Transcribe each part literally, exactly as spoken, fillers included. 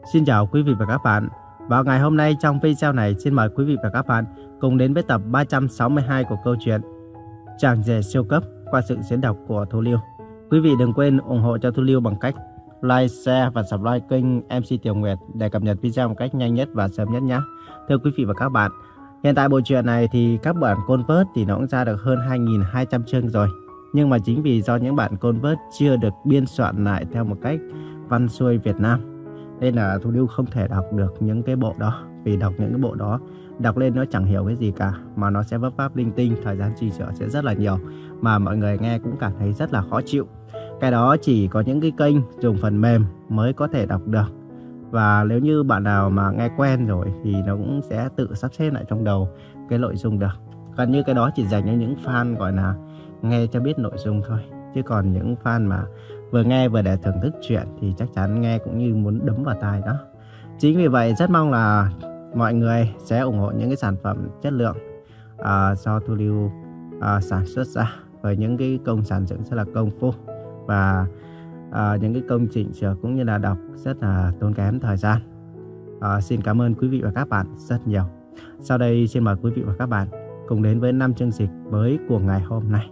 Xin chào quý vị và các bạn. Vào ngày hôm nay trong video này, xin mời quý vị và các bạn cùng đến với tập ba trăm sáu mươi hai của câu chuyện Chàng rể siêu cấp qua sự diễn đọc của Thu Lưu. Quý vị đừng quên ủng hộ cho Thu Lưu bằng cách like, share và subscribe kênh em xê Tiểu Nguyệt để cập nhật video một cách nhanh nhất và sớm nhất nhé. Thưa quý vị và các bạn, hiện tại bộ truyện này thì các bản convert thì nó cũng ra được hơn hai nghìn hai trăm chương rồi. Nhưng mà chính vì do những bản convert chưa được biên soạn lại theo một cách văn xuôi Việt Nam, nên là Thu Lưu không thể đọc được những cái bộ đó. Vì đọc những cái bộ đó, đọc lên nó chẳng hiểu cái gì cả, mà nó sẽ vấp váp linh tinh, thời gian chỉnh sửa sẽ rất là nhiều, mà mọi người nghe cũng cảm thấy rất là khó chịu. Cái đó chỉ có những cái kênh dùng phần mềm mới có thể đọc được. Và nếu như bạn nào mà nghe quen rồi thì nó cũng sẽ tự sắp xếp lại trong đầu cái nội dung được. Gần như cái đó chỉ dành cho những fan gọi là nghe cho biết nội dung thôi. Chứ còn những fan mà vừa nghe vừa để thưởng thức chuyện thì chắc chắn nghe cũng như muốn đấm vào tai đó. Chính vì vậy rất mong là mọi người sẽ ủng hộ những cái sản phẩm chất lượng à, do Thu Lưu à, sản xuất ra, với những cái công sản dựng rất là công phu và à, những cái công chỉnh sửa cũng như là đọc rất là tốn kém thời gian. À, xin cảm ơn quý vị và các bạn rất nhiều. Sau đây xin mời quý vị và các bạn cùng đến với năm chương dịch mới của ngày hôm nay.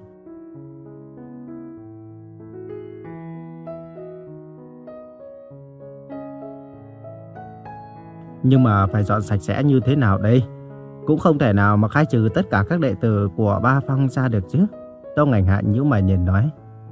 Nhưng mà phải dọn sạch sẽ như thế nào đây? Cũng không thể nào mà khai trừ tất cả các đệ tử của Ba Phong ra được chứ. Tông Ảnh Hạ nhíu mày nhìn nói.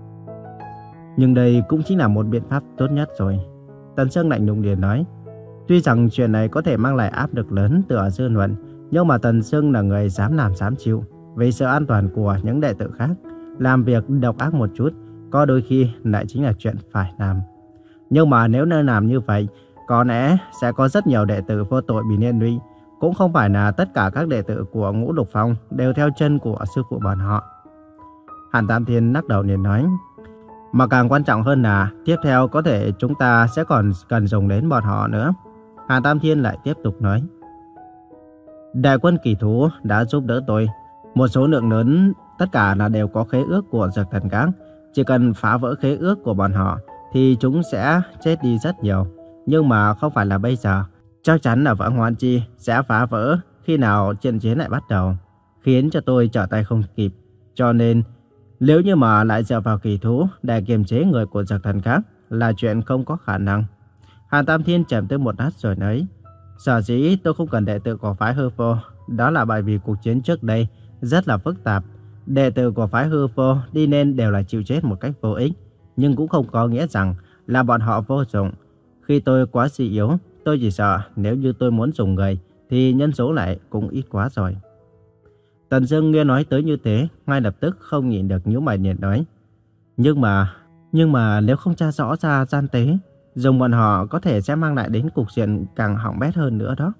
Nhưng đây cũng chính là một biện pháp tốt nhất rồi. Tần Sương lạnh lùng liền nói. Tuy rằng chuyện này có thể mang lại áp lực lớn từ ở dư luận, nhưng mà Tần Sương là người dám làm dám chịu. Vì sự an toàn của những đệ tử khác, làm việc độc ác một chút có đôi khi lại chính là chuyện phải làm. Nhưng mà nếu nên làm như vậy, có lẽ sẽ có rất nhiều đệ tử vô tội bị liên lụy. Cũng không phải là tất cả các đệ tử của Ngũ Lục Phong đều theo chân của sư phụ bọn họ. Hàn Tam Thiên lắc đầu liền nói. Mà càng quan trọng hơn là tiếp theo có thể chúng ta sẽ còn cần dùng đến bọn họ nữa. Hàn Tam Thiên lại tiếp tục nói. Đại quân kỳ thú đã giúp đỡ tôi. Một số lượng lớn tất cả là đều có khế ước của Dược Thần Các. Chỉ cần phá vỡ khế ước của bọn họ thì chúng sẽ chết đi rất nhiều. Nhưng mà không phải là bây giờ. Chắc chắn là Vãng Hoan Chi sẽ phá vỡ khi nào trận chiến lại bắt đầu, khiến cho tôi trở tay không kịp. Cho nên nếu như mà lại dựa vào kỳ thú để kiềm chế người của Dược Thần Các là chuyện không có khả năng. Hàn Tam Thiên trầm tư một lát rồi nói. Sở dĩ tôi không cần đệ tử của phái Hư Vô, đó là bởi vì cuộc chiến trước đây rất là phức tạp. Đệ tử của phái Hư Vô đi nên đều là chịu chết một cách vô ích, nhưng cũng không có nghĩa rằng là bọn họ vô dụng. Khi tôi quá suy yếu, tôi chỉ sợ nếu như tôi muốn dùng người thì nhân số lại cũng ít quá rồi. Tần Dương nghe nói tới như thế, ngay lập tức không nhịn được nhíu mày liền nói. Nhưng mà, nhưng mà nếu không tra rõ ra gian tế, dùng bọn họ có thể sẽ mang lại đến cục diện càng hỏng bét hơn nữa đó.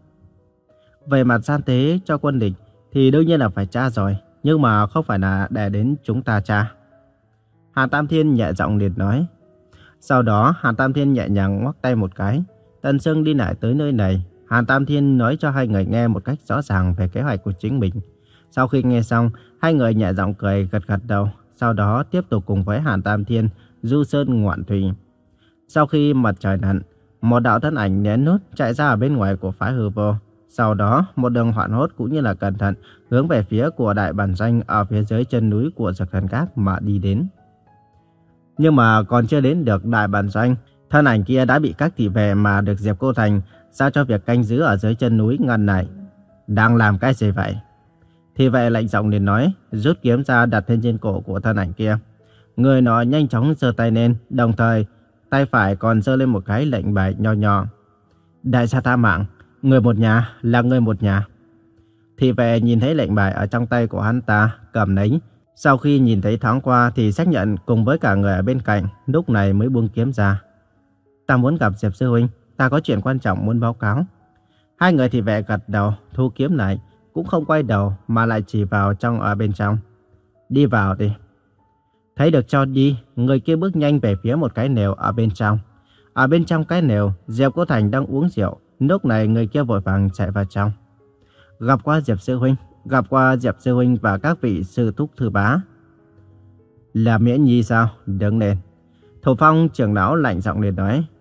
Về mặt gian tế cho quân địch thì đương nhiên là phải tra rồi, nhưng mà không phải là để đến chúng ta tra. Hàn Tam Thiên nhẹ giọng liền nói. Sau đó Hàn Tam Thiên nhẹ nhàng ngoắc tay một cái. Tần Sương đi lại tới nơi này. Hàn Tam Thiên nói cho hai người nghe một cách rõ ràng về kế hoạch của chính mình. Sau khi nghe xong, hai người nhẹ giọng cười gật gật đầu. Sau đó tiếp tục cùng với Hàn Tam Thiên du sơn ngoạn thủy. Sau khi mặt trời lặn, một đạo thân ảnh lén lút chạy ra ở bên ngoài của phái Hư Vô. Sau đó một đường hoảng hốt cũng như là cẩn thận hướng về phía của đại bản doanh ở phía dưới chân núi của Dược Thần Các mà đi đến. Nhưng mà còn chưa đến được đại bản doanh, thân ảnh kia đã bị các thị vệ mà được Diệp Cô Thành giao cho việc canh giữ ở dưới chân núi ngăn lại. Đang làm cái gì vậy? Thị vệ lạnh giọng liền nói, rút kiếm ra đặt lên trên cổ của thân ảnh kia. Người nọ nhanh chóng giơ tay lên, đồng thời tay phải còn giơ lên một cái lệnh bài nho nhỏ. Đại gia tha mạng, người một nhà là người một nhà. Thị vệ nhìn thấy lệnh bài ở trong tay của hắn ta, cầm lấy. Sau khi nhìn thấy thoáng qua thì xác nhận cùng với cả người ở bên cạnh, lúc này mới buông kiếm ra. Ta muốn gặp Diệp sư huynh, ta có chuyện quan trọng muốn báo cáo. Hai người thị vệ gật đầu, thu kiếm lại, cũng không quay đầu mà lại chỉ vào trong ở bên trong. Đi vào đi. Thấy được cho đi, người kia bước nhanh về phía một cái lều ở bên trong. Ở bên trong cái lều, Diệp Cô Thành đang uống rượu. Lúc này người kia vội vàng chạy vào trong. Gặp qua Diệp sư huynh, gặp qua Diệp sư huynh và các vị sư thúc thư bá. Là Miễn Nhi sao? Đứng lên. Thủ Phong trưởng lão lạnh giọng liền nói.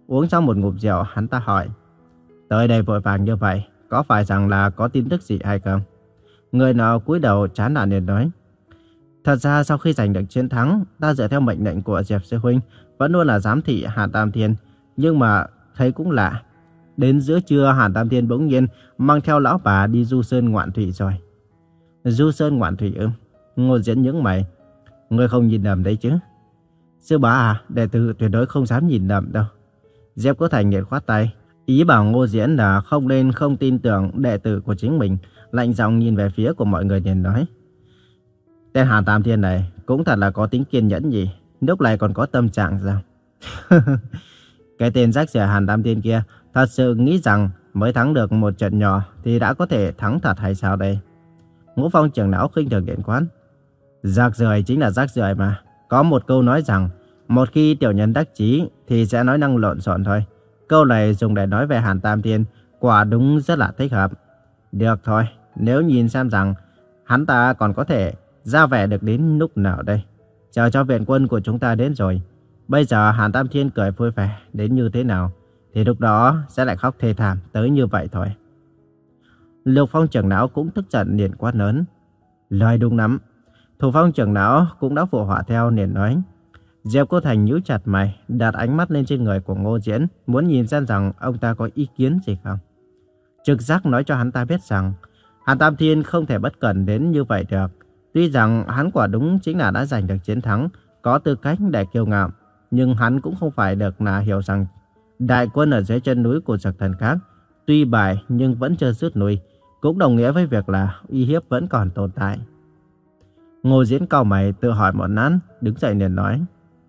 Uống xong một ngụm rượu, hắn ta hỏi. Tới đây vội vàng như vậy, có phải rằng là có tin tức gì hay không? Người nọ cúi đầu chán nản liền nói. Thật ra sau khi giành được chiến thắng, ta dựa theo mệnh lệnh của Diệp sư huynh, vẫn luôn là giám thị Hàn Tam Thiên. Nhưng mà thấy cũng lạ. Đến giữa trưa Hàn Tam Thiên bỗng nhiên mang theo lão bà đi du sơn ngoạn thủy rồi. Du sơn ngoạn thủy ư? Ngô Diễn nhướng mày. Ngươi không nhìn nhầm đấy chứ? Sư bá à, đệ tử tuyệt đối không dám nhìn nhầm đâu. Diệp Cố Thành nghiệt khoát tay. Ý bảo Ngô Diễn là không nên không tin tưởng đệ tử của chính mình. Lạnh giọng nhìn về phía của mọi người liền nói. Tên Hàn Tam Thiên này cũng thật là có tính kiên nhẫn nhỉ. Lúc này còn có tâm trạng sao? Cái tên rác rưởi Hàn Tam Thiên kia thật sự nghĩ rằng mới thắng được một trận nhỏ thì đã có thể thắng thật hay sao đây? Ngũ Phong trưởng lão khinh thường điện quán. Rác rưởi chính là rác rưởi mà. Có một câu nói rằng một khi tiểu nhân đắc chí thì sẽ nói năng lộn xộn thôi. Câu này dùng để nói về Hàn Tam Thiên quả đúng rất là thích hợp. Được thôi, nếu nhìn xem rằng hắn ta còn có thể ra vẻ được đến lúc nào đây. Chờ cho viện quân của chúng ta đến rồi. Bây giờ Hàn Tam Thiên cười vui vẻ đến như thế nào thì lúc đó sẽ lại khóc thê thảm tới như vậy thôi. Lục Phong trưởng lão cũng tức giận liền quát lớn. Lời đúng lắm. Thủ Phong trưởng lão cũng đã phụ họa theo liền nói. Diệp Cô Thành nhíu chặt mày, đặt ánh mắt lên trên người của Ngô Diễn, muốn nhìn xem rằng ông ta có ý kiến gì không. Trực giác nói cho hắn ta biết rằng Hàn Tam Thiên không thể bất cẩn đến như vậy được. Tuy rằng hắn quả đúng chính là đã giành được chiến thắng, có tư cách để kiêu ngạo, nhưng hắn cũng không phải được là hiểu rằng đại quân ở dưới chân núi của Dực Thần Các tuy bại nhưng vẫn chưa rút lui, cũng đồng nghĩa với việc là uy hiếp vẫn còn tồn tại. Ngô Diễn cau mày tự hỏi một lát, đứng dậy liền nói.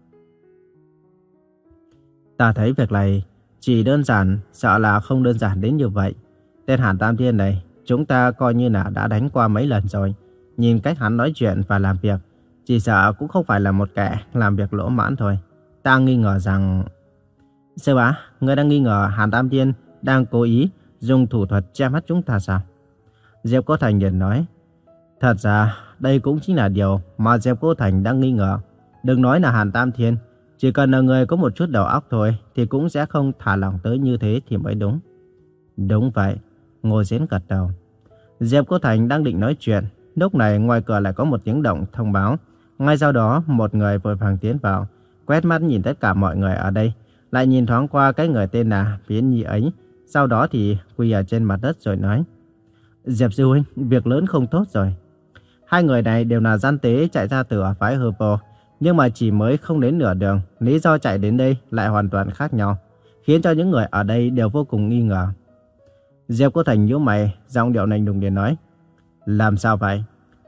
Ta thấy việc này chỉ đơn giản, sợ là không đơn giản đến như vậy. Tên Hàn Tam Thiên này, chúng ta coi như là đã đánh qua mấy lần rồi. Nhìn cách hắn nói chuyện và làm việc, chỉ sợ cũng không phải là một kẻ làm việc lỗ mãn thôi. Ta nghi ngờ rằng... Sư bá, ngươi đang nghi ngờ Hàn Tam Thiên đang cố ý dùng thủ thuật che mắt chúng ta sao? Diệp Cố Thành liền nói. Thật ra, đây cũng chính là điều mà Diệp Cố Thành đang nghi ngờ. Đừng nói là Hàn Tam Thiên, chỉ cần là người có một chút đầu óc thôi thì cũng sẽ không thả lỏng tới như thế thì mới đúng. Đúng vậy, Ngô Diễn gật đầu. Diệp Cố Thành đang định nói chuyện, lúc này ngoài cửa lại có một tiếng động thông báo. Ngay sau đó một người vội vàng tiến vào, quét mắt nhìn tất cả mọi người ở đây, lại nhìn thoáng qua cái người tên là Viễn Nhi ấy, sau đó thì quỳ ở trên mặt đất rồi nói. Diệp sư huynh, việc lớn không tốt rồi. Hai người này đều là gian tế chạy ra từ phái Hư Vô, nhưng mà chỉ mới không đến nửa đường, lý do chạy đến đây lại hoàn toàn khác nhau, khiến cho những người ở đây đều vô cùng nghi ngờ. Diệp Cố Thành nhíu mày, giọng điệu lạnh lùng để nói. Làm sao vậy?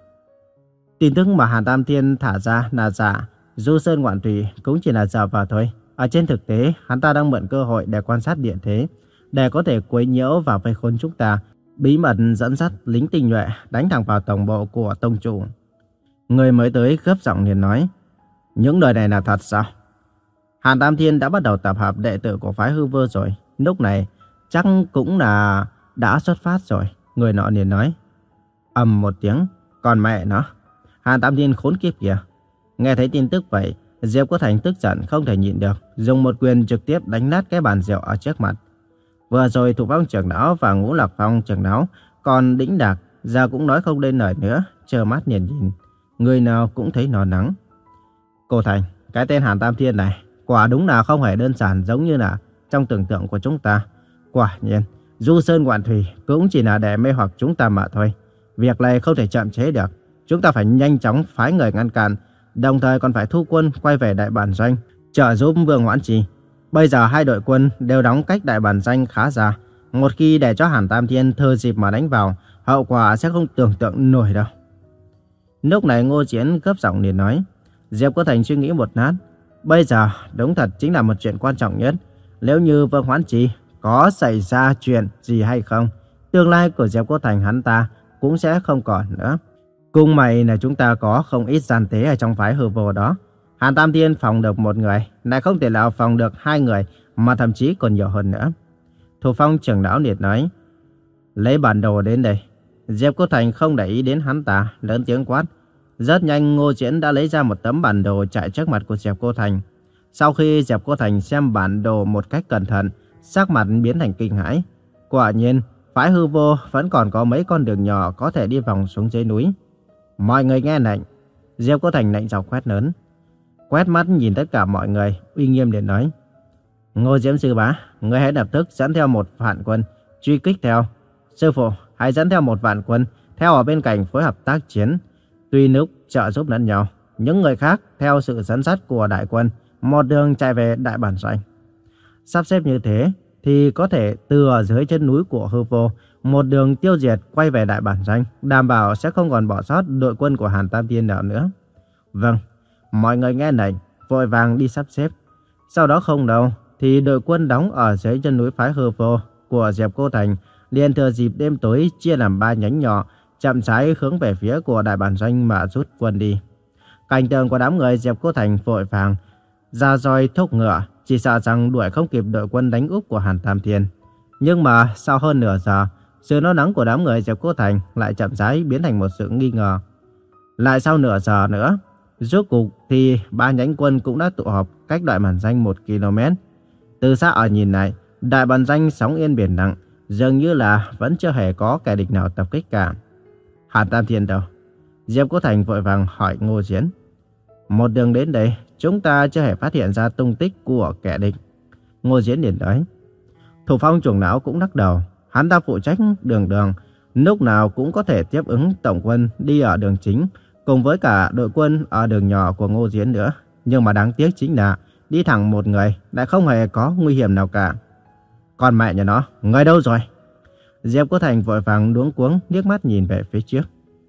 Tin tức mà Hàn Tam Thiên thả ra là giả, du sơn ngoạn thủy cũng chỉ là giả vờ thôi. Ở trên thực tế, hắn ta đang mượn cơ hội để quan sát địa thế, để có thể quấy nhiễu và vây khốn chúng ta, bí mật dẫn dắt lính tinh nhuệ đánh thẳng vào tổng bộ của tông chủ. Người mới tới gấp giọng liền nói. Những lời này là thật sao? Hàn Tam Thiên đã bắt đầu tập hợp đệ tử của phái Hư Vô rồi. Lúc này chắc cũng là đã xuất phát rồi. Người nọ liền nói. Ầm một tiếng, còn mẹ nó, Hàn Tam Thiên khốn kiếp kìa. Nghe thấy tin tức vậy, Diệp Cố Thành tức giận không thể nhịn được, dùng một quyền trực tiếp đánh nát cái bàn rượu ở trước mặt. Vừa rồi Thủ Phong trưởng lão và Ngũ Lạc Phong trưởng lão còn đĩnh đạc, giờ cũng nói không lên lời nữa, trơ mắt nhìn nhìn. Người nào cũng thấy nó nắng. Cô Thành, cái tên Hàn Tam Thiên này quả đúng là không hề đơn giản giống như là trong tưởng tượng của chúng ta. Quả nhiên, du sơn ngoạn thủy cũng chỉ là để mê hoặc chúng ta mà thôi. Việc này không thể chậm chế được. Chúng ta phải nhanh chóng phái người ngăn cản, đồng thời còn phải thu quân quay về đại bản doanh, trợ giúp Vương Hoãn Trì. Bây giờ hai đội quân đều đóng cách đại bản doanh khá xa. Một khi để cho Hàn Tam Thiên thừa dịp mà đánh vào, hậu quả sẽ không tưởng tượng nổi đâu. Lúc này Ngô Chiến gấp giọng liền nói. Diệp Cố Thành suy nghĩ một lát. Bây giờ đúng thật chính là một chuyện quan trọng nhất. Nếu như Vương Hoãn Trì có xảy ra chuyện gì hay không, tương lai của Diệp Cố Thành hắn ta cũng sẽ không còn nữa. Cùng mày là chúng ta có không ít gian tế ở trong phái Hư Vô đó. Hàn Tam Thiên phòng được một người, lại không thể nào phòng được hai người, mà thậm chí còn nhiều hơn nữa. Thủ Phong trưởng lão liệt nói. Lấy bản đồ đến đây. Diệp Cố Thành không để ý đến hắn ta, lớn tiếng quát. Rất nhanh Ngô Chiến đã lấy ra một tấm bản đồ chạy trước mặt của Diệp Cố Thành. Sau khi Diệp Cô Thành xem bản đồ một cách cẩn thận, sắc mặt biến thành kinh hãi. Quả nhiên, phái hư vô vẫn còn có mấy con đường nhỏ có thể đi vòng xuống dưới núi. Mọi người nghe lệnh. Diệp Cô Thành lạnh giọng quét lớn. Quét mắt nhìn tất cả mọi người, uy nghiêm để nói. Ngô Diễm sư bá, người hãy lập tức dẫn theo một vạn quân, truy kích theo. Sư phụ, hãy dẫn theo một vạn quân, theo ở bên cạnh phối hợp tác chiến. Tuy lúc trợ giúp lẫn nhau, những người khác theo sự dẫn dắt của đại quân, một đường chạy về đại bản doanh. Sắp xếp như thế, thì có thể từ ở dưới chân núi của hư vô, một đường tiêu diệt quay về đại bản doanh, đảm bảo sẽ không còn bỏ sót đội quân của Hàn Tam Thiên nào nữa. Vâng, mọi người nghe lệnh, vội vàng đi sắp xếp. Sau đó không đâu, thì đội quân đóng ở dưới chân núi phái hư vô của Diệp Cô Thành liền thừa dịp đêm tối chia làm ba nhánh nhỏ, chậm rãi hướng về phía của đại bản doanh mà rút quân đi. Cảnh tượng của đám người Diệp Cô Thành vội vàng ra roi thúc ngựa, chỉ sợ rằng đuổi không kịp đội quân đánh úp của Hàn Tam Thiên. Nhưng mà sau hơn nửa giờ, sự lo lắng của đám người Diệp Cô Thành lại chậm rãi biến thành một sự nghi ngờ. Lại sau nửa giờ nữa, rốt cục thì ba nhánh quân cũng đã tụ họp cách đại bản doanh một ki lô mét. Từ xa ở nhìn lại, đại bản doanh sóng yên biển lặng, dường như là vẫn chưa hề có kẻ địch nào tập kích cả. Hàn Tam Thiên đâu? Diệp Cô Thành vội vàng hỏi Ngô Diễn. Một đường đến đây, chúng ta chưa hề phát hiện ra tung tích của kẻ địch. Ngô Diễn liền nói. Thủ Phong trưởng lão cũng lắc đầu. Hắn ta phụ trách đường đường, lúc nào cũng có thể tiếp ứng tổng quân đi ở đường chính, cùng với cả đội quân ở đường nhỏ của Ngô Diễn nữa. Nhưng mà đáng tiếc chính là đi thẳng một người lại không hề có nguy hiểm nào cả. Còn mẹ nhà nó, người đâu rồi? Diệp Cô Thành vội vàng luống cuống liếc mắt nhìn về phía trước.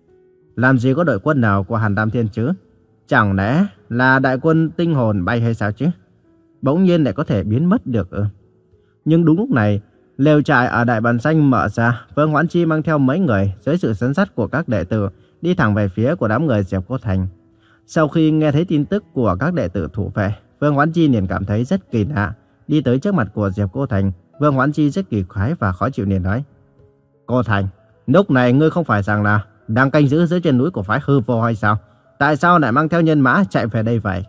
Làm gì có đội quân nào của Hàn Tam Thiên chứ? Chẳng lẽ là đại quân tinh hồn bay hay sao chứ? Bỗng nhiên lại có thể biến mất được ư? Nhưng đúng lúc này, lều trại ở đại bản doanh mở ra, Vương Hoãn Chi mang theo mấy người dưới sự dẫn dắt của các đệ tử đi thẳng về phía của đám người Diệp Cô Thành. Sau khi nghe thấy tin tức của các đệ tử thủ vệ, Vương Hoãn Chi liền cảm thấy rất kỳ lạ. Đi tới trước mặt của Diệp Cô Thành, Vương Hoãn Chi rất kỳ quái và khó chịu liền nói. Cô Thành, lúc này ngươi không phải rằng là đang canh giữ dưới chân núi của phái hư vô hay sao? Tại sao lại mang theo nhân mã chạy về đây vậy?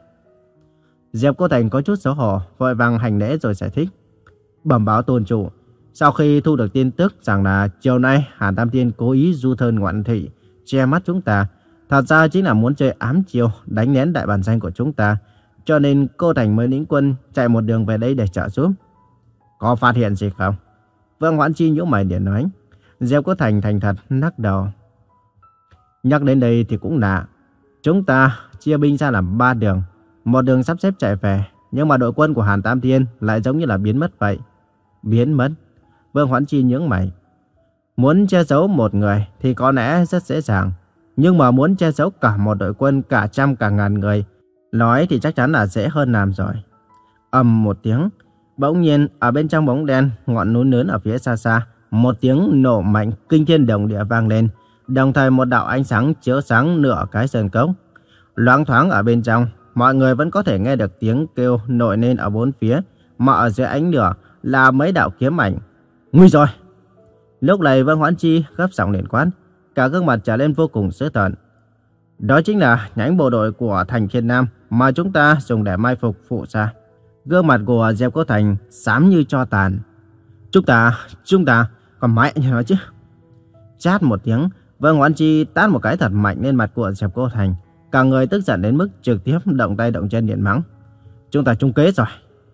Diệp Cô Thành có chút xấu hổ, vội vàng hành lễ rồi giải thích. Bẩm báo tôn chủ, sau khi thu được tin tức rằng là chiều nay Hàn Tam Thiên cố ý du thơn ngoạn thị, che mắt chúng ta, thật ra chính là muốn chơi ám chiêu, đánh nén đại bản doanh của chúng ta, cho nên cô Thành mới lĩnh quân chạy một đường về đây để trợ giúp. Có phát hiện gì không? Vương Hoãn Chi nhíu mày liền nói. Diệp Cô Thành thành thật lắc đầu. Nhắc đến đây thì cũng lạ. Chúng ta chia binh ra làm ba đường, một đường sắp xếp chạy về, nhưng mà đội quân của Hàn Tam Thiên lại giống như là biến mất vậy. Biến mất? Vương Hoãn Chi nhướng mày. Muốn che giấu một người thì có lẽ rất dễ dàng, nhưng mà muốn che giấu cả một đội quân cả trăm cả ngàn người, nói thì chắc chắn là dễ hơn làm rồi. Ầm một tiếng, bỗng nhiên ở bên trong bóng đen, ngọn núi lớn ở phía xa xa, một tiếng nổ mạnh kinh thiên động địa vang lên, đồng thời một đạo ánh sáng chiếu sáng nửa cái sơn cốc. Loáng thoáng ở bên trong, mọi người vẫn có thể nghe được tiếng kêu nổi lên ở bốn phía, mà ở dưới ánh lửa là mấy đạo kiếm ảnh. Nguy rồi! Lúc này Vương Hoãn Chi gấp giọng liền quát, cả gương mặt trở lên vô cùng dữ tợn. Đó chính là nhánh bộ đội của Thành Thiên Nam mà chúng ta dùng để mai phục phụ ra. Gương mặt của Diệp Cô Thành xám như tro tàn. Chúng ta, chúng ta, còn mãi như nói chứ. Chát một tiếng, Vương Hoãn Chi tát một cái thật mạnh lên mặt của Diệp Cô Thành. Cả người tức giận đến mức trực tiếp động tay động chân điện mắng. Chúng ta trúng kế rồi.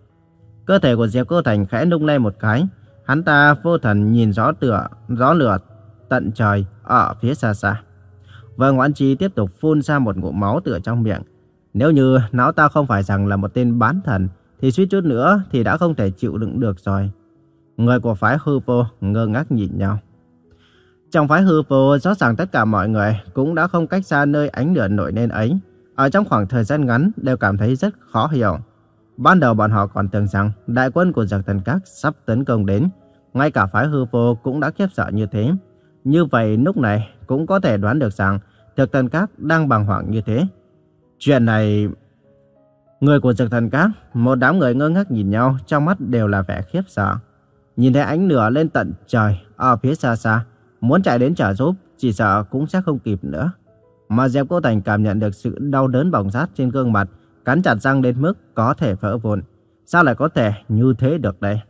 Cơ thể của Diệp Cô Thành khẽ nung lên một cái. Hắn ta vô thần nhìn rõ tựa, rõ lửa tận trời ở phía xa xa. Vương Hoãn Chi tiếp tục phun ra một ngụm máu tựa trong miệng. Nếu như não ta không phải rằng là một tên bán thần, thì suýt chút nữa thì đã không thể chịu đựng được rồi. Người của phái hư vô ngơ ngác nhìn nhau. Trong phái hư vô rõ ràng tất cả mọi người cũng đã không cách xa nơi ánh lửa nổi lên ấy. Ở trong khoảng thời gian ngắn đều cảm thấy rất khó hiểu. Ban đầu bọn họ còn tưởng rằng đại quân của Dược Thần Các sắp tấn công đến. Ngay cả phái hư vô cũng đã khiếp sợ như thế. Như vậy lúc này cũng có thể đoán được rằng Dược Thần Các đang bàng hoàng như thế. Chuyện này... Người của Dược Thần Các, một đám người ngơ ngác nhìn nhau, trong mắt đều là vẻ khiếp sợ. Nhìn thấy ánh lửa lên tận trời ở phía xa xa, muốn chạy đến trợ giúp chỉ sợ cũng sẽ không kịp nữa. Mà Diệp Cô Thành cảm nhận được sự đau đớn bỏng rát trên gương mặt, cắn chặt răng đến mức có thể vỡ vụn. Sao lại có thể như thế được đây?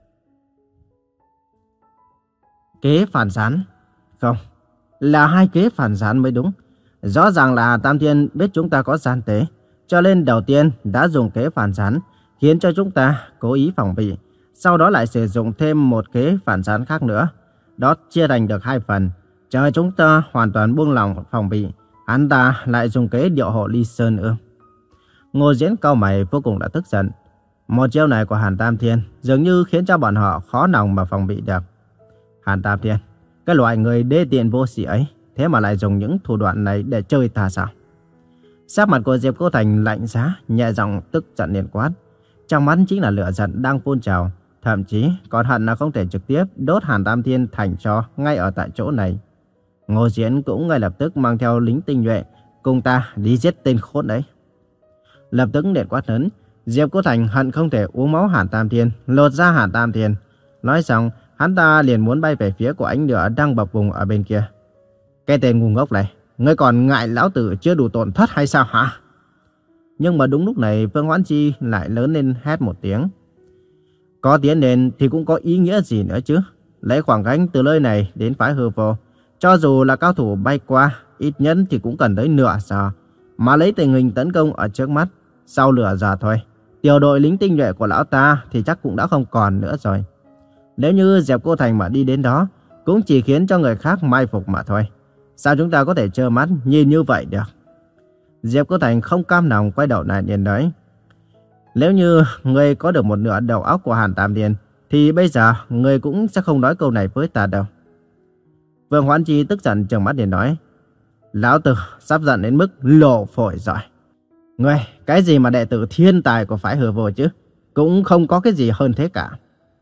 Kế phản gián? Không, là hai kế phản gián mới đúng. Rõ ràng là Hà Tam Thiên biết chúng ta có gian tế, cho nên đầu tiên đã dùng kế phản gián, khiến cho chúng ta cố ý phòng bị. Sau đó lại sử dụng thêm một kế phản gián khác nữa. Đó chia thành được hai phần. Chờ chúng ta hoàn toàn buông lỏng phòng bị, hắn ta lại dùng kế điệu hộ ly sơn ư? Ngô Diễn cau mày vô cùng đã tức giận. Một chiêu này của Hàn Tam Thiên dường như khiến cho bọn họ khó lòng mà phòng bị được. Hàn Tam Thiên, cái loại người đê tiện vô sỉ ấy, thế mà lại dùng những thủ đoạn này để chơi ta sao? Sắc mặt của Diệp Cô Thành lạnh giá, nhẹ giọng tức giận liền quát. Trong mắt chính là lửa giận đang phun trào, thậm chí còn hận là không thể trực tiếp đốt Hàn Tam Thiên thành tro ngay ở tại chỗ này. Ngô Diễn cũng ngay lập tức mang theo lính tinh nhuệ cùng ta đi giết tên khốn đấy. Lập tức điện quát lớn, Diệp Cô Thành hận không thể uống máu Hàn Tam Thiên, lột ra Hàn Tam Thiên. Nói xong, hắn ta liền muốn bay về phía của ánh lửa đang bập bùng ở bên kia. Cái tên ngu ngốc này, ngươi còn ngại lão tử chưa đủ tổn thất hay sao hả? Nhưng mà đúng lúc này Vương Hoãn Chi lại lớn lên hét một tiếng. Có tiến lên thì cũng có ý nghĩa gì nữa chứ? Lấy khoảng cách từ nơi này đến phái Hư Vô, cho dù là cao thủ bay qua, ít nhất thì cũng cần tới nửa giờ. Mà lấy tình hình tấn công ở trước mắt, sau nửa giờ thôi, tiểu đội lính tinh nhuệ của lão ta thì chắc cũng đã không còn nữa rồi. Nếu như Diệp Cô Thành mà đi đến đó, cũng chỉ khiến cho người khác mai phục mà thôi. Sao chúng ta có thể trơ mắt nhìn như vậy được? Diệp Cô Thành không cam lòng quay đầu lại liền nói. Nếu như người có được một nửa đầu óc của Hàn Tam Thiên, thì bây giờ người cũng sẽ không nói câu này với ta đâu. Vương Hoãn Chi tức giận trừng mắt liền nói. Lão tử sắp giận đến mức lộ phổi rồi. Ngươi, cái gì mà đệ tử thiên tài của phái Hư Vô chứ? Cũng không có cái gì hơn thế cả.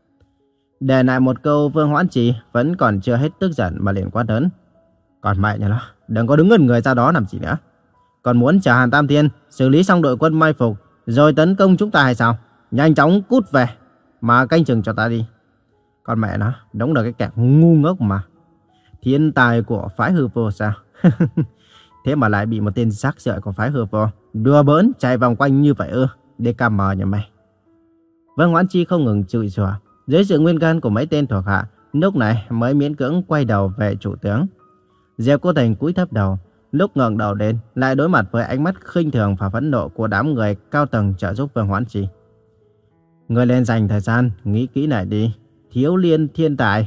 Để lại một câu, Vương Hoãn Chi vẫn còn chưa hết tức giận mà liền quát lớn. Còn mẹ nhà nó, đừng có đứng ngẩn người ra đó làm gì nữa. Còn muốn chờ Hàn Tam Thiên xử lý xong đội quân mai phục rồi tấn công chúng ta hay sao? Nhanh chóng cút về mà canh chừng cho ta đi. Còn mẹ nó, đúng là cái kẻ ngu ngốc mà. Thiên tài của phái Hư Vô sao? Thế mà lại bị một tên rác rưởi của phái Hư Vô đùa bỡn chạy vòng quanh như vậy ư? đê ca em nhà mày. Vương Hoãn Chi không ngừng chửi rủa. Dưới sự nguyên can của mấy tên thuộc hạ, lúc này mới miễn cưỡng quay đầu về chủ tướng. Diệp Cô Thành cúi thấp đầu, lúc ngẩng đầu lên lại đối mặt với ánh mắt khinh thường và phẫn nộ của đám người cao tầng trợ giúp Vương Hoãn Chi. Người lên dành thời gian nghĩ kỹ lại đi, thiếu liên thiên tài.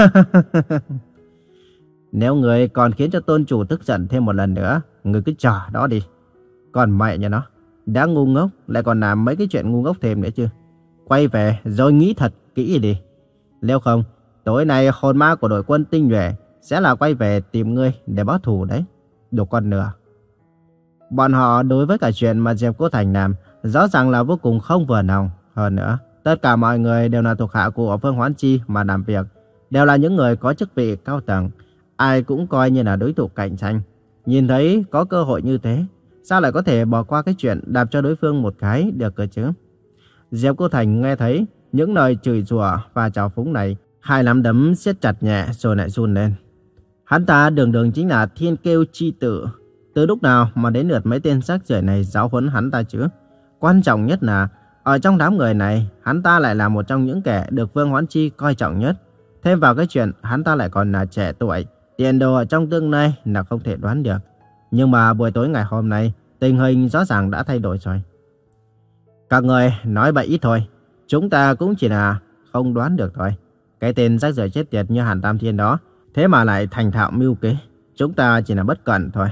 Nếu người còn khiến cho tôn chủ tức giận thêm một lần nữa, người cứ chờ đó đi. Còn mẹ nhà nó, đã ngu ngốc lại còn làm mấy cái chuyện ngu ngốc thêm nữa chứ. Quay về rồi nghĩ thật kỹ đi. Nếu không, tối nay hồn ma của đội quân tinh nhuệ sẽ là quay về tìm ngươi để báo thù đấy. Đồ con nữa. Bọn họ đối với cả chuyện mà Diệp Cô Thành làm rõ ràng là vô cùng không vừa lòng. Hơn nữa, tất cả mọi người đều là thuộc hạ của Vương Hoãn Chi mà làm việc, đều là những người có chức vị cao tầng. Ai cũng coi như là đối thủ cạnh tranh. Nhìn thấy có cơ hội như thế, sao lại có thể bỏ qua cái chuyện đạp cho đối phương một cái được cơ chứ? Diệp Cô Thành nghe thấy những lời chửi rủa và trào phúng này, hai nắm đấm siết chặt nhẹ rồi lại run lên. Hắn ta đường đường chính là thiên kiêu chi tử. Từ lúc nào mà đến lượt mấy tên rác rưởi này giáo huấn hắn ta chứ? Quan trọng nhất là ở trong đám người này, hắn ta lại là một trong những kẻ được Vương Hoãn Chi coi trọng nhất. Thêm vào cái chuyện hắn ta lại còn là trẻ tuổi, tiền đồ ở trong tương lai là không thể đoán được. Nhưng mà buổi tối ngày hôm nay, tình hình rõ ràng đã thay đổi rồi. Các người nói bậy ít thôi, chúng ta cũng chỉ là không đoán được thôi. Cái tên rác rưởi chết tiệt như Hàn Tam Thiên đó, thế mà lại thành thạo mưu kế, chúng ta chỉ là bất cẩn thôi.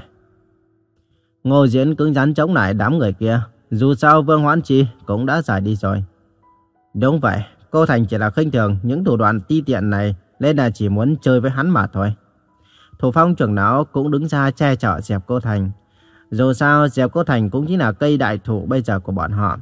Ngô Diễn cứng rắn chống lại đám người kia, dù sao Vương Hoãn Chi cũng đã rời đi rồi. Đúng vậy, cô Thành chỉ là khinh thường những thủ đoạn ti tiện này, nên là chỉ muốn chơi với hắn mà thôi. Thủ Phong trưởng lão cũng đứng ra che chở Diệp Cô Thành. Dù sao Diệp Cô Thành cũng chính là cây đại thủ bây giờ của bọn họ.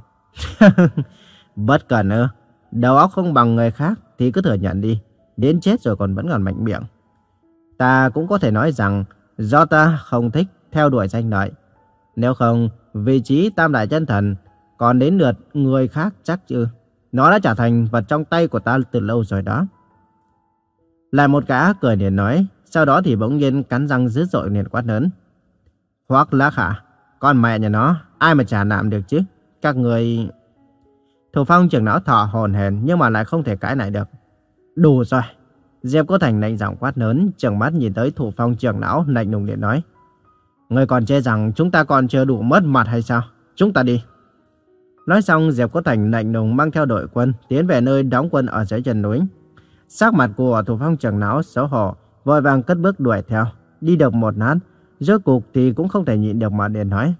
Bất cẩn ư? Đầu óc không bằng người khác thì cứ thừa nhận đi. Đến chết rồi còn vẫn còn mạnh miệng. Ta cũng có thể nói rằng do ta không thích theo đuổi danh lợi. Nếu không, vị trí Tam Đại Chân Thần còn đến lượt người khác chắc chứ. Nó đã trở thành vật trong tay của ta từ lâu rồi đó. Lại một gã cười liền nói, sau đó thì bỗng nhiên cắn răng dữ dội liền quát lớn. Hoắc Lác Hạ, Con mẹ nhà nó, ai mà trả nạm được chứ? Các người... Thủ Phong trưởng lão thọ hổn hển nhưng mà lại không thể cãi lại được. Đủ rồi. Diệp Cô Thành lạnh giọng quát lớn, trừng mắt nhìn tới Thủ Phong trưởng lão lạnh lùng điện nói. Ngươi còn chê rằng chúng ta còn chưa đủ mất mặt hay sao? Chúng ta đi. Nói xong, Diệp Cô Thành lạnh lùng mang theo đội quân tiến về nơi đóng quân ở dưới chân núi. Sắc mặt của Thủ Phong trưởng lão xấu hổ, vội vàng cất bước đuổi theo. Đi được một lát, rốt cuộc thì cũng không thể nhịn được mà điện nói.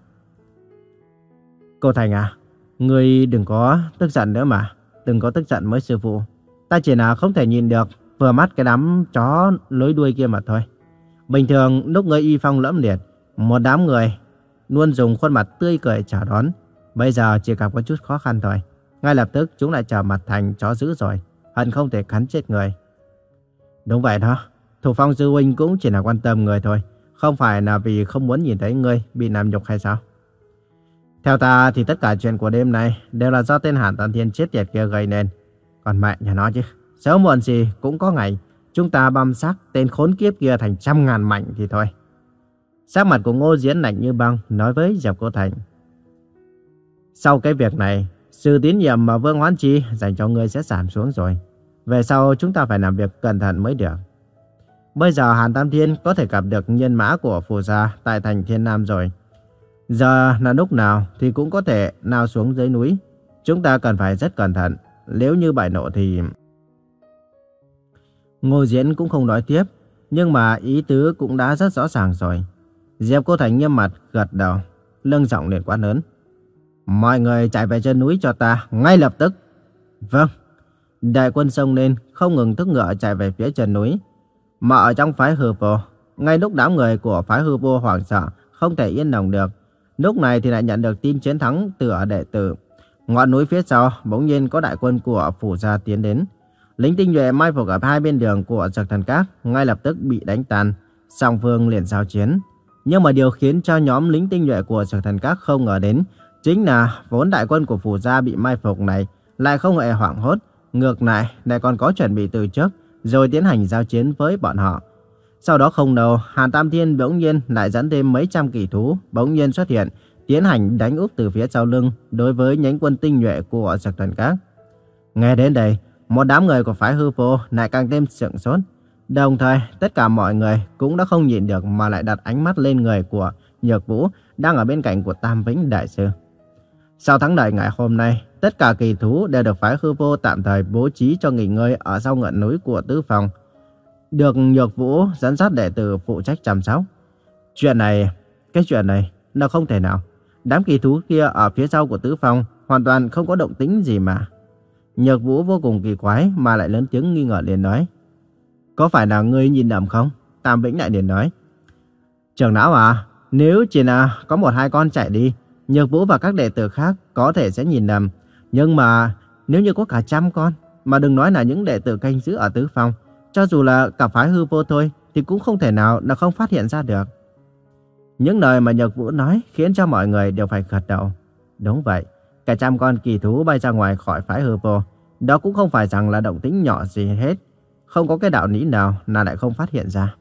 Cô Thành à, ngươi đừng có tức giận nữa mà, đừng có tức giận với sư phụ. Ta chỉ là không thể nhìn được vừa mắt cái đám chó lối đuôi kia mà thôi. Bình thường lúc ngươi y phong lẫm liệt, một đám người luôn dùng khuôn mặt tươi cười chào đón. Bây giờ chỉ gặp có chút khó khăn thôi, ngay lập tức chúng lại trở mặt thành chó dữ rồi, hận không thể cắn chết người. Đúng vậy đó, Thủ Phong sư huynh cũng chỉ là quan tâm người thôi, không phải là vì không muốn nhìn thấy ngươi bị làm nhục hay sao? Theo ta thì tất cả chuyện của đêm nay đều là do tên Hàn Tam Thiên chết tiệt kia gây nên. Còn mẹ nhà nó chứ, sớm muộn gì cũng có ngày chúng ta băm xác tên khốn kiếp kia thành trăm ngàn mảnh thì thôi. Sắc mặt của Ngô Diễn lạnh như băng nói với Diệp Cô Thành. Sau cái việc này, sự tín nhiệm mà Vương Hoán Chi dành cho ngươi sẽ giảm xuống rồi. Về sau chúng ta phải làm việc cẩn thận mới được. Bây giờ Hàn Tam Thiên có thể gặp được nhân mã của Phù gia tại thành Thiên Nam rồi. Giờ là lúc nào thì cũng có thể nào xuống dưới núi. Chúng ta cần phải rất cẩn thận. Nếu như bại nộ thì... Ngô Diễn cũng không nói tiếp, nhưng mà ý tứ cũng đã rất rõ ràng rồi. Diệp Cô Thành nghiêm mặt gật đầu, lưng giọng liền quát lớn. Mọi người chạy về chân núi cho ta, ngay lập tức. Vâng. Đại quân xông lên, không ngừng thúc ngựa chạy về phía chân núi. Mà ở trong phái Hư Vô, ngay lúc đám người của phái Hư Vô hoảng sợ, không thể yên lòng được, lúc này thì lại nhận được tin chiến thắng từ ở đệ tử. Ngọn núi phía sau bỗng nhiên có đại quân của Phủ gia tiến đến. Lính tinh nhuệ mai phục ở hai bên đường của Dược Thần Các ngay lập tức bị đánh tan, song phương liền giao chiến. Nhưng mà điều khiến cho nhóm lính tinh nhuệ của Dược Thần Các không ngờ đến chính là vốn đại quân của Phủ gia bị mai phục này lại không hề hoảng hốt, ngược lại lại còn có chuẩn bị từ trước rồi tiến hành giao chiến với bọn họ. Sau đó không lâu, Hàn Tam Thiên bỗng nhiên lại dẫn thêm mấy trăm kỳ thú bỗng nhiên xuất hiện, tiến hành đánh úp từ phía sau lưng đối với nhánh quân tinh nhuệ của Dược Thần Các. Nghe đến đây, một đám người của phái Hư Vô lại càng thêm sửng sốt. Đồng thời, tất cả mọi người cũng đã không nhịn được mà lại đặt ánh mắt lên người của Nhược Vũ đang ở bên cạnh của Tam Vĩnh Đại Sư. Sau thắng lợi ngày hôm nay, tất cả kỳ thú đều được phái Hư Vô tạm thời bố trí cho nghỉ ngơi ở sau ngọn núi của Tứ Phong, được Nhược Vũ dẫn dắt đệ tử phụ trách chăm sóc. Chuyện này, cái chuyện này, nó không thể nào. Đám kỳ thú kia ở phía sau của Tứ Phong hoàn toàn không có động tĩnh gì mà. Nhược Vũ vô cùng kỳ quái mà lại lớn tiếng nghi ngờ liền nói. Có phải là ngươi nhìn nhầm không? Tam Vĩnh lại liền nói. Trưởng lão à, nếu chỉ là có một hai con chạy đi, Nhược Vũ và các đệ tử khác có thể sẽ nhìn nhầm. Nhưng mà nếu như có cả trăm con, mà đừng nói là những đệ tử canh giữ ở Tứ Phong, cho dù là cả phái Hư Vô thôi thì cũng không thể nào là không phát hiện ra được. Những lời mà Nhược Vũ nói khiến cho mọi người đều phải gật đầu. Đúng vậy, cả trăm con kỳ thú bay ra ngoài khỏi phái Hư Vô, đó cũng không phải rằng là động tĩnh nhỏ gì hết. Không có cái đạo lý nào là lại không phát hiện ra.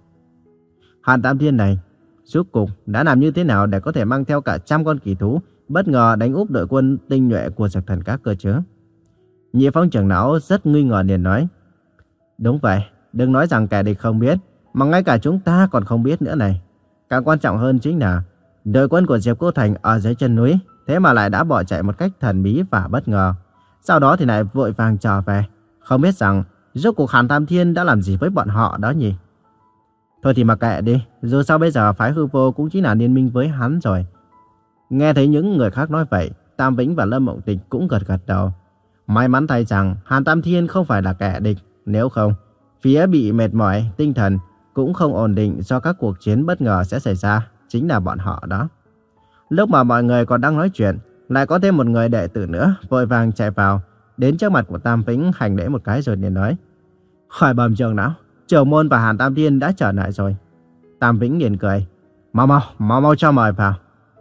Hàn Tam Thiên này, rốt cuộc đã làm như thế nào để có thể mang theo cả trăm con kỳ thú bất ngờ đánh úp đội quân tinh nhuệ của Dược Thần Các cơ chứ? Nhị Phong trưởng lão rất nghi ngờ liền nói. Đúng vậy, đừng nói rằng kẻ địch không biết, mà ngay cả chúng ta còn không biết nữa này. Càng quan trọng hơn chính là đội quân của Diệp Cô Thành ở dưới chân núi, thế mà lại đã bỏ chạy một cách thần bí và bất ngờ. Sau đó thì lại vội vàng trở về, không biết rằng rốt cuộc Hàn Tam Thiên đã làm gì với bọn họ đó nhỉ? Thôi thì mặc kệ đi, dù sao bây giờ phái Hư Vô cũng chỉ là liên minh với hắn rồi. Nghe thấy những người khác nói vậy, Tam Vĩnh và Lâm Mộng Tịch cũng gật gật đầu. May mắn thay rằng Hàn Tam Thiên không phải là kẻ địch, nếu không, phía bị mệt mỏi, tinh thần cũng không ổn định do các cuộc chiến bất ngờ sẽ xảy ra, chính là bọn họ đó. Lúc mà mọi người còn đang nói chuyện, lại có thêm một người đệ tử nữa vội vàng chạy vào, đến trước mặt của Tam Vĩnh hành lễ một cái rồi liền nói. Khỏi bẩm trưởng lão, Trưởng môn và Hàn Tam Thiên đã trở lại rồi. Tam Vĩnh liền cười. Mau mau, mau mau cho mời vào.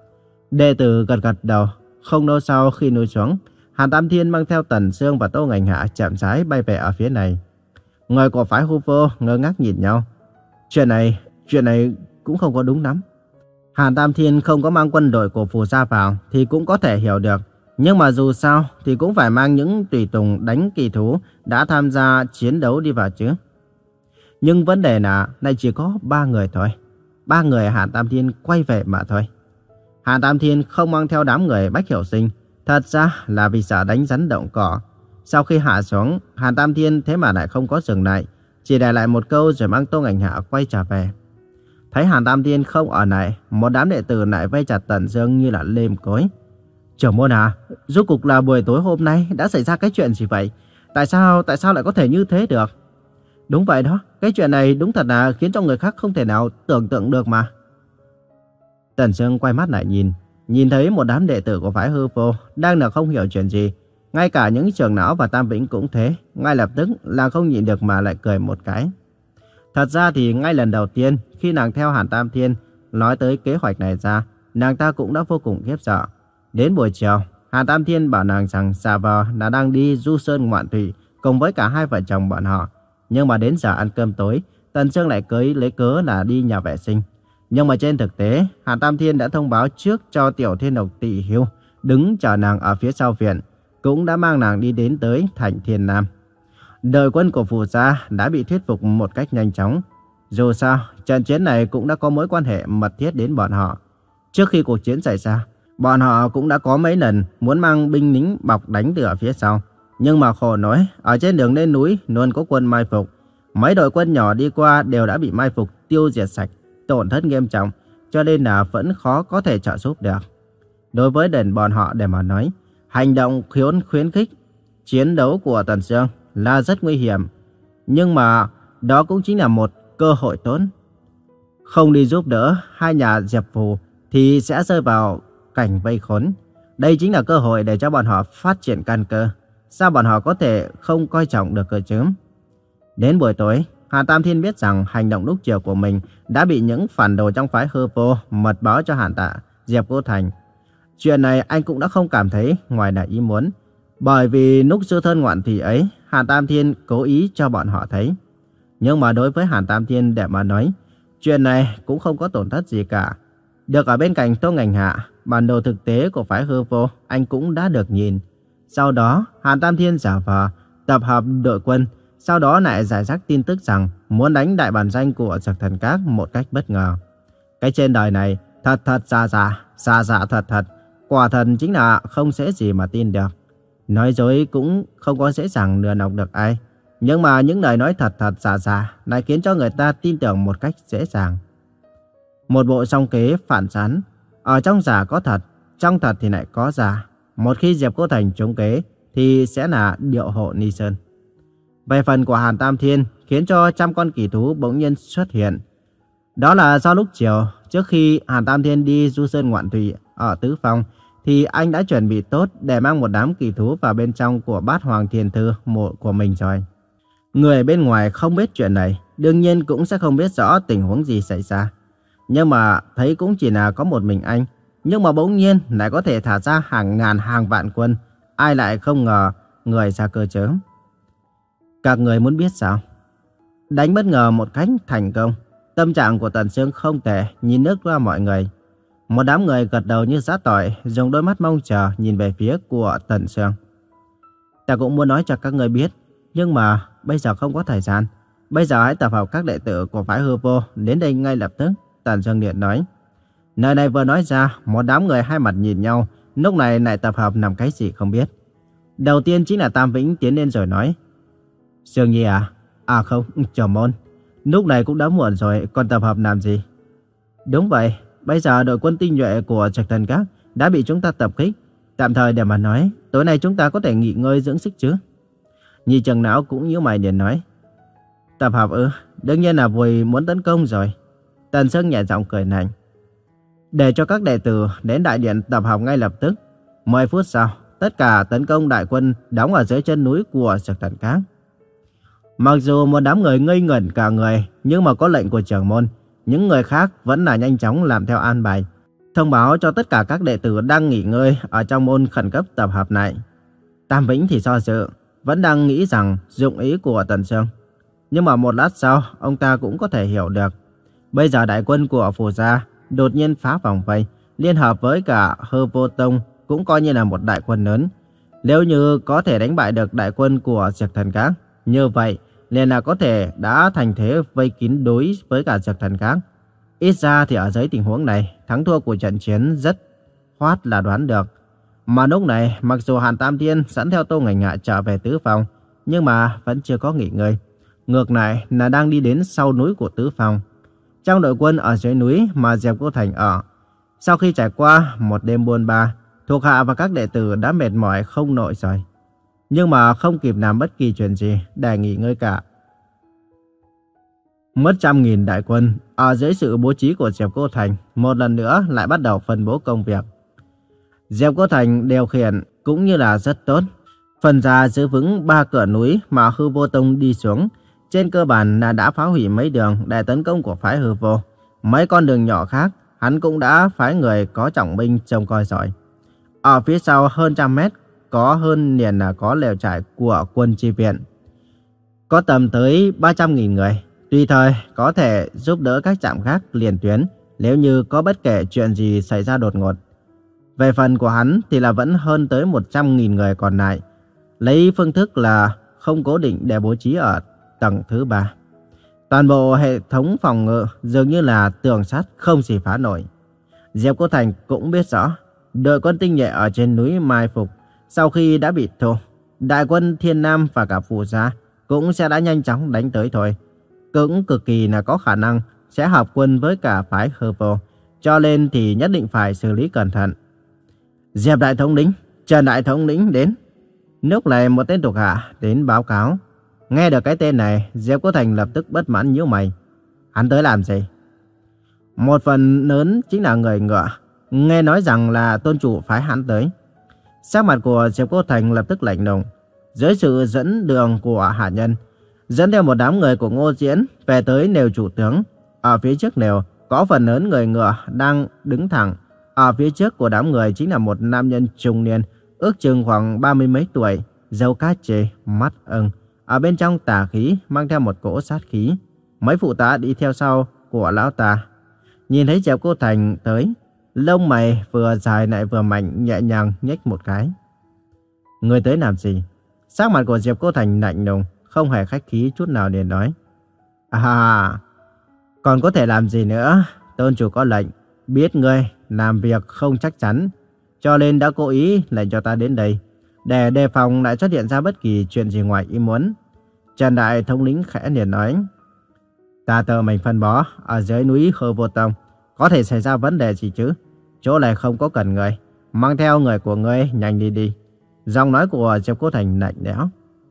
Đệ tử gật gật đầu. Không lâu sau khi núi xuống, Hàn Tam Thiên mang theo Tần Sương và Tô Ngành Hạ chậm rãi bay về ở phía này. Người của phái Hư Vô ngơ ngác nhìn nhau. Chuyện này, chuyện này cũng không có đúng lắm. Hàn Tam Thiên không có mang quân đội của Phù Gia vào thì cũng có thể hiểu được. Nhưng mà dù sao thì cũng phải mang những tùy tùng đánh kỳ thú đã tham gia chiến đấu đi vào chứ. Nhưng vấn đề là này chỉ có ba người thôi. Ba người Hàn Tam Thiên quay về mà thôi. Hàn Tam Thiên không mang theo đám người Bách Hiểu Sinh, thật ra là vì sợ đánh rắn động cỏ. Sau khi hạ xuống, Hàn Tam Thiên thế mà lại không có dừng lại, chỉ để lại một câu rồi mang Tô Ngành Hạ quay trở về. Thấy Hàn Tam Thiên không ở lại, một đám đệ tử lại vây chặt Tần Dương như là lêm cối. Trưởng môn à, rốt cuộc là buổi tối hôm nay đã xảy ra cái chuyện gì vậy? Tại sao, tại sao lại có thể như thế được? Đúng vậy đó, cái chuyện này đúng thật là khiến cho người khác không thể nào tưởng tượng được mà. Tần Dương quay mắt lại nhìn, nhìn thấy một đám đệ tử của phái Hư Vô đang là không hiểu chuyện gì. Ngay cả những trưởng lão và Tam Vĩnh cũng thế, ngay lập tức là không nhịn được mà lại cười một cái. Thật ra thì ngay lần đầu tiên khi nàng theo Hàn Tam Thiên nói tới kế hoạch này ra, nàng ta cũng đã vô cùng khiếp sợ. Đến buổi chiều, Hàn Tam Thiên bảo nàng rằng giả vờ là đang đi du sơn ngoạn thủy cùng với cả hai vợ chồng bọn họ. Nhưng mà đến giờ ăn cơm tối, Tần Dương lại cưới lấy cớ là đi nhà vệ sinh. Nhưng mà trên thực tế, Hàn Tam Thiên đã thông báo trước cho Tiểu Thiên Độc Tỳ Hưu đứng chờ nàng ở phía sau viện, cũng đã mang nàng đi đến tới thành Thiên Nam. Đội quân của Phù Gia đã bị thuyết phục một cách nhanh chóng. Dù sao, trận chiến này cũng đã có mối quan hệ mật thiết đến bọn họ. Trước khi cuộc chiến xảy ra, bọn họ cũng đã có mấy lần muốn mang binh lính bọc đánh từ ở phía sau. Nhưng mà khổ nỗi, ở trên đường lên núi luôn có quân mai phục. Mấy đội quân nhỏ đi qua đều đã bị mai phục tiêu diệt sạch, tổn thất nghiêm trọng, cho nên là vẫn khó có thể trợ giúp được. Đối với đền bọn họ để mà nói, hành động khuyến khuyến khích chiến đấu của Tần Dương là rất nguy hiểm, nhưng mà đó cũng chính là một cơ hội tốt. Không đi giúp đỡ hai nhà Diệp Phù thì sẽ rơi vào cảnh vây khốn. Đây chính là cơ hội để cho bọn họ phát triển căn cơ. Sao bọn họ có thể không coi trọng được cơ chứ? Đến buổi tối, Hàn Tam Thiên biết rằng hành động lúc chiều của mình đã bị những phản đồ trong phái Hư Vô mật báo cho Hàn Tạ, Diệp Cô Thành. Chuyện này anh cũng đã không cảm thấy ngoài là ý muốn. Bởi vì lúc sư thân ngoạn thì ấy, Hàn Tam Thiên cố ý cho bọn họ thấy. Nhưng mà đối với Hàn Tam Thiên để mà nói, chuyện này cũng không có tổn thất gì cả. Được ở bên cạnh Tô Ngành Hạ, bản đồ thực tế của phái Hư Vô anh cũng đã được nhìn. Sau đó, Hàn Tam Thiên giả vờ tập hợp đội quân, sau đó lại giải rác tin tức rằng muốn đánh đại bản danh của Dược Thần Các một cách bất ngờ. Cái trên đời này thật thật giả giả, giả giả thật thật, quả thật chính là không dễ gì mà tin được. Nói dối cũng không có dễ dàng lừa lọc được ai, nhưng mà những lời nói thật thật giả giả lại khiến cho người ta tin tưởng một cách dễ dàng. Một bộ song kế phản gián, ở trong giả có thật, trong thật thì lại có giả. Một khi Diệp Cô Thành trúng kế thì sẽ là điệu hộ Ni Sơn. Về phần của Hàn Tam Thiên khiến cho trăm con kỳ thú bỗng nhiên xuất hiện. Đó là do lúc chiều, trước khi Hàn Tam Thiên đi du sơn ngoạn thủy ở Tứ Phong, thì anh đã chuẩn bị tốt để mang một đám kỳ thú vào bên trong của Bát Hoàng Thiền Thư mộ của mình rồi. Người bên ngoài không biết chuyện này, đương nhiên cũng sẽ không biết rõ tình huống gì xảy ra. Nhưng mà thấy cũng chỉ là có một mình anh, nhưng mà bỗng nhiên lại có thể thả ra hàng ngàn hàng vạn quân. Ai lại không ngờ người ra cơ chứ? Các người muốn biết sao? Đánh bất ngờ một cách thành công. Tâm trạng của Tần Dương không tệ, nhìn nước qua mọi người. Một đám người gật đầu như giã tỏi, dùng đôi mắt mong chờ nhìn về phía của Tần Dương. Ta cũng muốn nói cho các người biết, nhưng mà bây giờ không có thời gian. Bây giờ hãy tập hợp các đệ tử của phái Hư Vô đến đây ngay lập tức. Tần Dương điện nói. Nơi này vừa nói ra, một đám người hai mặt nhìn nhau, lúc này lại tập hợp làm cái gì không biết. Đầu tiên chính là Tam Vĩnh tiến lên rồi nói. Dương Nhi à? À không, Trưởng môn. Lúc này cũng đã muộn rồi, còn tập hợp làm gì? Đúng vậy, bây giờ đội quân tinh nhuệ của Dược Thần Các đã bị chúng ta tập kích. Tạm thời để mà nói, tối nay chúng ta có thể nghỉ ngơi dưỡng sức chứ? Nhị trưởng lão cũng nhíu mày liền nói. Tập hợp ư? Đương nhiên là vì muốn tấn công rồi. Tần Dương nhẹ giọng cười lạnh. Để cho các đệ tử đến đại điện tập hợp ngay lập tức. mười phút sau, tất cả tấn công đại quân đóng ở dưới chân núi của Dược Thần Các. Mặc dù một đám người ngây ngẩn cả người, nhưng mà có lệnh của trưởng môn, những người khác vẫn là nhanh chóng làm theo an bài, thông báo cho tất cả các đệ tử đang nghỉ ngơi ở trong môn khẩn cấp tập hợp này. Tam Vĩnh thì do dự, vẫn đang nghĩ rằng dụng ý của Tần Dương. Nhưng mà một lát sau, ông ta cũng có thể hiểu được. Bây giờ đại quân của Phù Gia đột nhiên phá vòng vây, liên hợp với cả Hư Vô Tông cũng coi như là một đại quân lớn. Nếu như có thể đánh bại được đại quân của Dược Thần Các, như vậy liền là có thể đã thành thế vây kín đối với cả Dược Thần Các. Ít ra thì ở dưới tình huống này, thắng thua của trận chiến rất khoát là đoán được. Mà lúc này, mặc dù Hàn Tam Thiên dẫn theo Tô Ngành Hạ trở về Tứ Phong, nhưng mà vẫn chưa có nghỉ ngơi. Ngược lại là đang đi đến sau núi của Tứ Phong. Trong đội quân ở dưới núi mà Diệp Cô Thành ở, sau khi trải qua một đêm buôn ba, thuộc hạ và các đệ tử đã mệt mỏi không nổi rồi. Nhưng mà không kịp làm bất kỳ chuyện gì để nghỉ ngơi cả. Mất trăm nghìn đại quân, ở dưới sự bố trí của Diệp Cô Thành, một lần nữa lại bắt đầu phân bố công việc. Diệp Cô Thành điều khiển cũng như là rất tốt. Phần ra giữ vững ba cửa núi mà Hư Vô Tông đi xuống, trên cơ bản là đã phá hủy mấy đường để tấn công của phái Hư Vô. Mấy con đường nhỏ khác, hắn cũng đã phái người có trọng binh trông coi rồi. Ở phía sau hơn trăm mét, có hơn liền là có lều trại của quân chi viện. Có tầm tới ba trăm nghìn người, tùy thời có thể giúp đỡ các trạm khác liền tuyến nếu như có bất kể chuyện gì xảy ra đột ngột. Về phần của hắn thì là vẫn hơn tới một trăm nghìn người còn lại, lấy phương thức là không cố định để bố trí ở tầng thứ ba. Toàn bộ hệ thống phòng ngự dường như là tường sắt không gì phá nổi. Diệp Cô Thành cũng biết rõ, đội quân tinh nhuệ ở trên núi mai phục sau khi đã bị thua, đại quân Thiên Nam và cả Phù Gia cũng sẽ đã nhanh chóng đánh tới thôi. Cũng cực kỳ là có khả năng sẽ hợp quân với cả phái Hư Vô, cho nên thì nhất định phải xử lý cẩn thận. Diệp Đại Thống lĩnh, Trần Đại Thống lĩnh đến. Lúc này một tên thuộc hạ đến báo cáo. Nghe được cái tên này, Diệp Cô Thành lập tức bất mãn nhíu mày. Hắn tới làm gì? Một phần lớn chính là người ngựa. Nghe nói rằng là tôn chủ phái hắn tới. Sắc mặt của Diệp Cô Thành lập tức lạnh lùng. Dưới sự dẫn đường của hạ nhân, dẫn theo một đám người của Ngô Diễn về tới lều chủ tướng. Ở phía trước lều có phần lớn người ngựa đang đứng thẳng. Ở phía trước của đám người chính là một nam nhân trung niên, ước chừng khoảng ba mươi mấy tuổi, râu cát chê, mắt ưng. Ở bên trong tà khí mang theo một cỗ sát khí. Mấy phụ tá đi theo sau của lão ta. Nhìn thấy Diệp Cô Thành tới, lông mày vừa dài lại vừa mạnh, nhẹ nhàng nhếch một cái. Người tới làm gì? Sắc mặt của Diệp Cô Thành lạnh lùng, không hề khách khí chút nào để nói. À, còn có thể làm gì nữa? Tôn chủ có lệnh, biết ngươi làm việc không chắc chắn, cho nên đã cố ý lệnh cho ta đến đây, để đề phòng lại xuất hiện ra bất kỳ chuyện gì ngoài ý muốn. Trần Đại Thống lĩnh khẽ liền nói. Ta tự mình phân bó ở dưới núi Hư Vô Tông, có thể xảy ra vấn đề gì chứ? Chỗ này không có cần người, mang theo người của ngươi nhanh đi đi. Giọng nói của Diệp Cô Thành lạnh lẽo.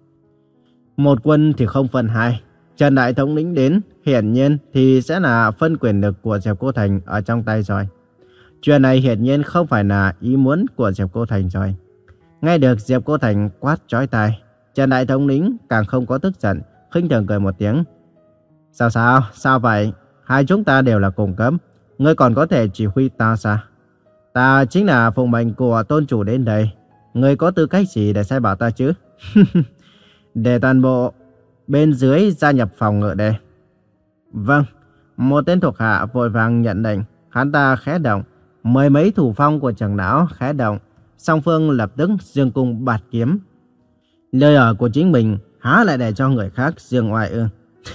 Một quân thì không phân hai. Trần Đại Thống lĩnh đến, hiển nhiên thì sẽ là phân quyền lực của Diệp Cô Thành ở trong tay rồi. Chuyện này hiển nhiên không phải là ý muốn của Diệp Cô Thành rồi. Nghe được Diệp Cô Thành quát chói tai, Trần Đại Thống lĩnh càng không có tức giận, khinh thường cười một tiếng. Sao sao, sao vậy? Hai chúng ta đều là cùng cấp, ngươi còn có thể chỉ huy ta sao? Ta chính là phụng mệnh của tôn chủ đến đây, ngươi có tư cách gì để sai bảo ta chứ? Để toàn bộ bên dưới gia nhập phòng ngự đây. Vâng, một tên thuộc hạ vội vàng nhận lệnh, hắn ta khẽ động, mười mấy thủ phong của trưởng lão khẽ động, song phương lập tức dương cung bạt kiếm. Nơi ở của chính mình há lại để cho người khác dương ngoại ư?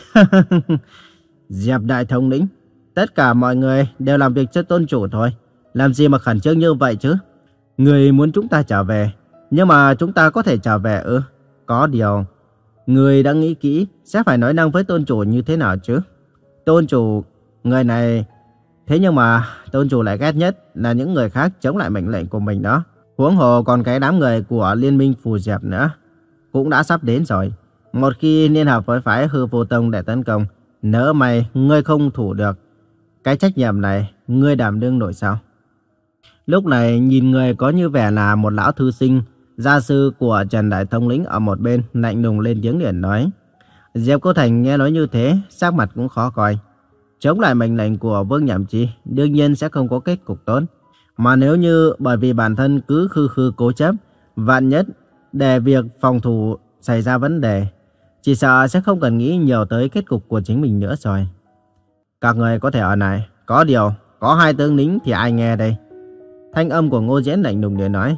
Diệp Đại Thống lĩnh, tất cả mọi người đều làm việc cho tôn chủ thôi, làm gì mà khẩn trương như vậy chứ? Người muốn chúng ta trở về, nhưng mà chúng ta có thể trở về ư? Có điều, người đã nghĩ kỹ sẽ phải nói năng với tôn chủ như thế nào chứ? Tôn chủ, người này... Thế nhưng mà tôn chủ lại ghét nhất là những người khác chống lại mệnh lệnh của mình đó. Huống hồ còn cái đám người của Liên minh Phù Diệp nữa. Cũng đã sắp đến rồi. Một khi liên hợp với phái Hư Vô Tông để tấn công, nỡ may ngươi không thủ được, cái trách nhiệm này ngươi đảm đương nổi sao? Lúc này nhìn người có như vẻ là một lão thư sinh, gia sư của Trần Đại Thống lĩnh ở một bên lạnh lùng lên tiếng liền nói. Diệp Cô Thành nghe nói như thế, sắc mặt cũng khó coi. Chống lại mệnh lệnh của Vương Nhậm Chi đương nhiên sẽ không có kết cục tốt. Mà nếu như bởi vì bản thân cứ khư khư cố chấp, vạn nhất để việc phòng thủ xảy ra vấn đề, chỉ sợ sẽ không cần nghĩ nhiều tới kết cục của chính mình nữa rồi. Các người có thể ở này, có điều Có hai tướng lính thì ai nghe đây? Thanh âm của Ngô Diễn lạnh lùng để nói.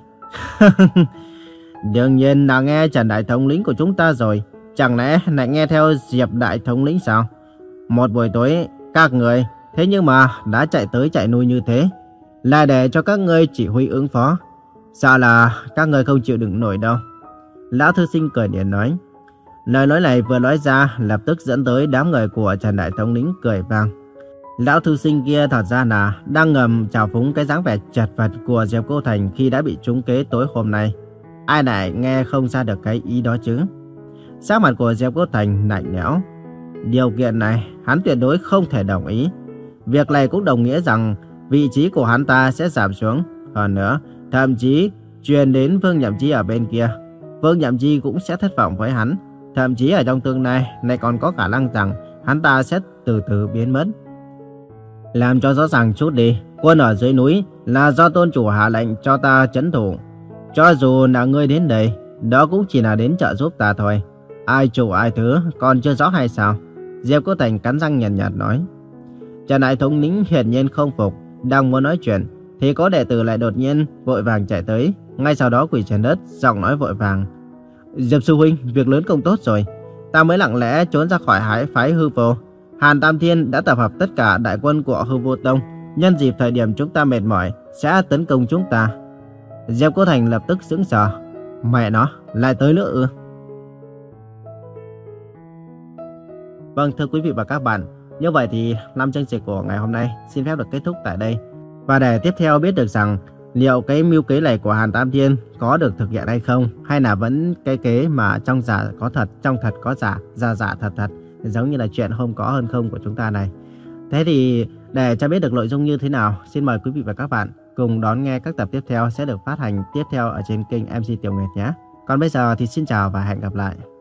Đương nhiên là nghe Trần đại thống lĩnh của chúng ta rồi. Chẳng lẽ lại nghe theo Diệp đại thống lĩnh sao? Một buổi tối các người thế nhưng mà đã chạy tới chạy lui như thế, là để cho các ngươi chỉ huy ứng phó. Sợ là các người không chịu đựng nổi đâu. Lão thư sinh cười điện nói. Lời nói này vừa nói ra lập tức dẫn tới đám người của Trần đại thống lĩnh cười vang. Lão thư sinh kia thật ra là đang ngầm chào phúng cái dáng vẻ chật vật của Diệp Cô Thành khi đã bị trúng kế tối hôm nay. Ai lại nghe không ra được cái ý đó chứ? Sắc mặt của Diệp Cô Thành lạnh lẽo. Điều kiện này hắn tuyệt đối không thể đồng ý. Việc này cũng đồng nghĩa rằng vị trí của hắn ta sẽ giảm xuống. Hơn nữa, thậm chí truyền đến Vương Nhậm Chi ở bên kia. Vương Nhậm Chi cũng sẽ thất vọng với hắn. Thậm chí ở trong tương lai này còn có khả năng rằng hắn ta sẽ từ từ biến mất. Làm cho rõ ràng chút đi, quân ở dưới núi là do tôn chủ hạ lệnh cho ta trấn thủ. Cho dù là ngươi đến đây, đó cũng chỉ là đến trợ giúp ta thôi. Ai chủ ai thứ còn chưa rõ hay sao? Diệp Cô Thành cắn răng nhàn nhạt, nhạt nói. Trần đại thống lĩnh hiển nhiên không phục, đang muốn nói chuyện thì có đệ tử lại đột nhiên vội vàng chạy tới, ngay sau đó quỳ trên đất, giọng nói vội vàng. Diệp sư huynh, việc lớn không tốt rồi. Ta mới lặng lẽ trốn ra khỏi hải phái Hư Vô. Hàn Tam Thiên đã tập hợp tất cả đại quân của Hư Vô Tông, nhân dịp thời điểm chúng ta mệt mỏi sẽ tấn công chúng ta. Diệp Cô Thành lập tức sững sờ. Mẹ nó, lại tới nữa ư? Vâng, thưa quý vị và các bạn, như vậy thì năm chương trình của ngày hôm nay xin phép được kết thúc tại đây. Và để tiếp theo biết được rằng liệu cái mưu kế này của Hàn Tam Thiên có được thực hiện hay không, hay là vẫn cái kế mà trong giả có thật, trong thật có giả, giả giả thật thật, giống như là chuyện không có hơn không của chúng ta này. Thế thì để cho biết được nội dung như thế nào, xin mời quý vị và các bạn cùng đón nghe các tập tiếp theo sẽ được phát hành tiếp theo ở trên kênh em xê Tiểu Nguyệt nhé. Còn bây giờ thì xin chào và hẹn gặp lại.